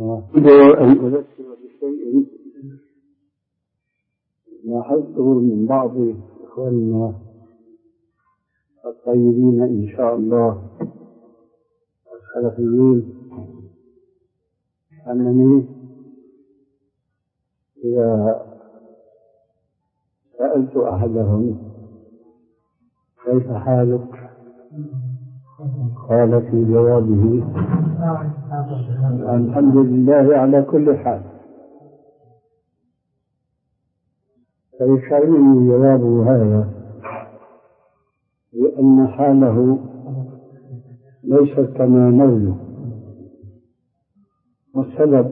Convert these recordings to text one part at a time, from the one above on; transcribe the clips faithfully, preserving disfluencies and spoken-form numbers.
أريد أن أذكر بشيء لاحظته من بعض إخواننا الطيبين إن شاء الله السلفيين، أنني إذا سألت أحدهم كيف حالك قال في جوابه الحمد لله على كل حال، فيشعرني جوابه هذا بأن حاله ليست كما نرجو، والسبب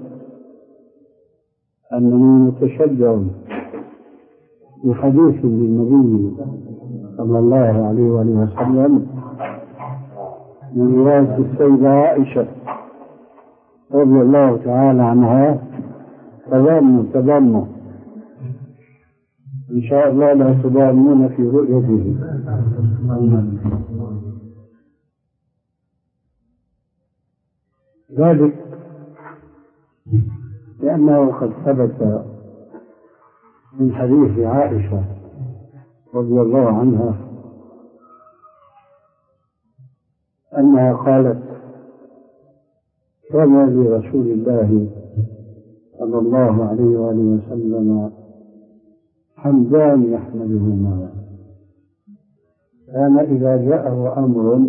أنني متشجع بحديث للنبي صلى الله عليه وآله وسلم من رواية السيدة عائشة رضي الله تعالى عنها، تضاموا تضاموا إن شاء الله لا تضامون في رؤيته. ذلك لأنه قد ثبت من حديث عائشة رضي الله عنها أنها قالت: كان لرسول الله صلى الله عليه وآله وسلم حمدان يحمدهما، كان إذا جاءه أمر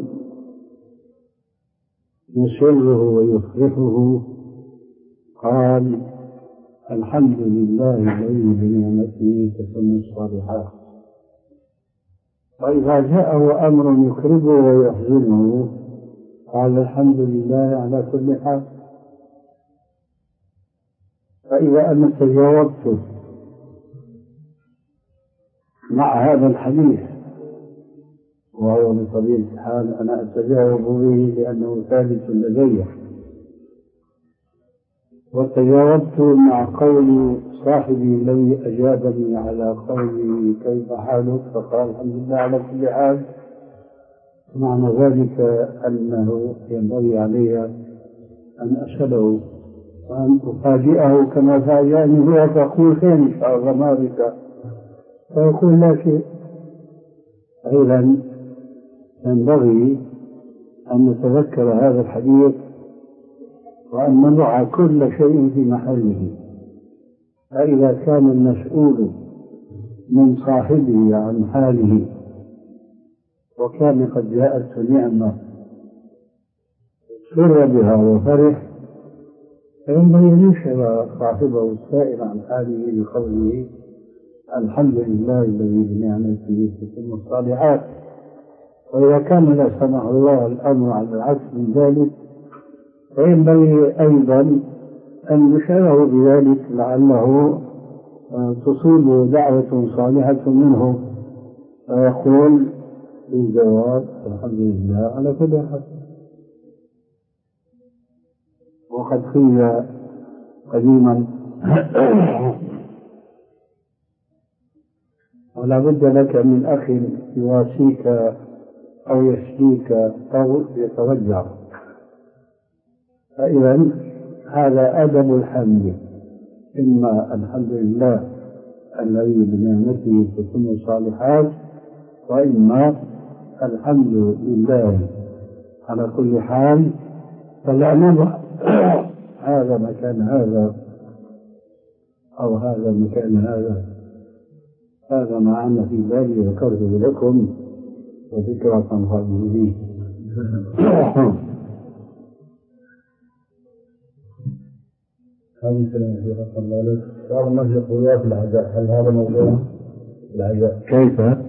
يسره ويفرحه قال: الحمد لله الذي بنعمته تتم الصالحات. وإذا جاءه أمر يكربه ويحزنه قال: الحمد لله على كل حال. فإذا أنا تجاوبت مع هذا الحديث، وهو بطبيعة الحال أنا أتجاوب به لأنه ثابت لدي، وتجاوبت مع قول صاحبي الذي أجابني على قولي كيف حالك فقال الحمد لله على كل حال، معنى ذلك أنه ينبغي علي أن أسأله وأن أفاجئه كما فاجأني هو، فأقول خير إن شاء الله ما بك، فيقول لا شيء. أيضا ينبغي أن نتذكر هذا الحديث وأن نضع كل شيء في محله، فإذا كان المسؤول من صاحبه عن حاله وكان قد جاءته نعمة سر بها وفرح، فينبغي أن يشعر صاحبه السائل عن حاله بقوله الحمد لله الذي بنعمته تتم الصالحات. وإذا كان لا سمح الله الأمر على العكس من ذلك، فينبغي أيضا أن نشعره بذلك لعله تصيبه دعوة صالحة منه، فيقول بالجواب الحمد لله على كل حال. وقد قيل قديما ولا بد لك من أخ يواسيك أو يشفيك أو يتوجع. فإذا هذا أدب الحمد، إما الحمد لله الذي بنعمته تتم الصالحات، وإما الحمد لله على كل حال. فلا نضع هذا مكان هذا أو هذا مكان هذا، هذا ما عنا في بالي ذكرته لكم وذكرى تنفعوا به. هذه كلمة في رسول الله عليه وآله وسلم في العزاء، هل هذا موضوع العزاء؟ كيف؟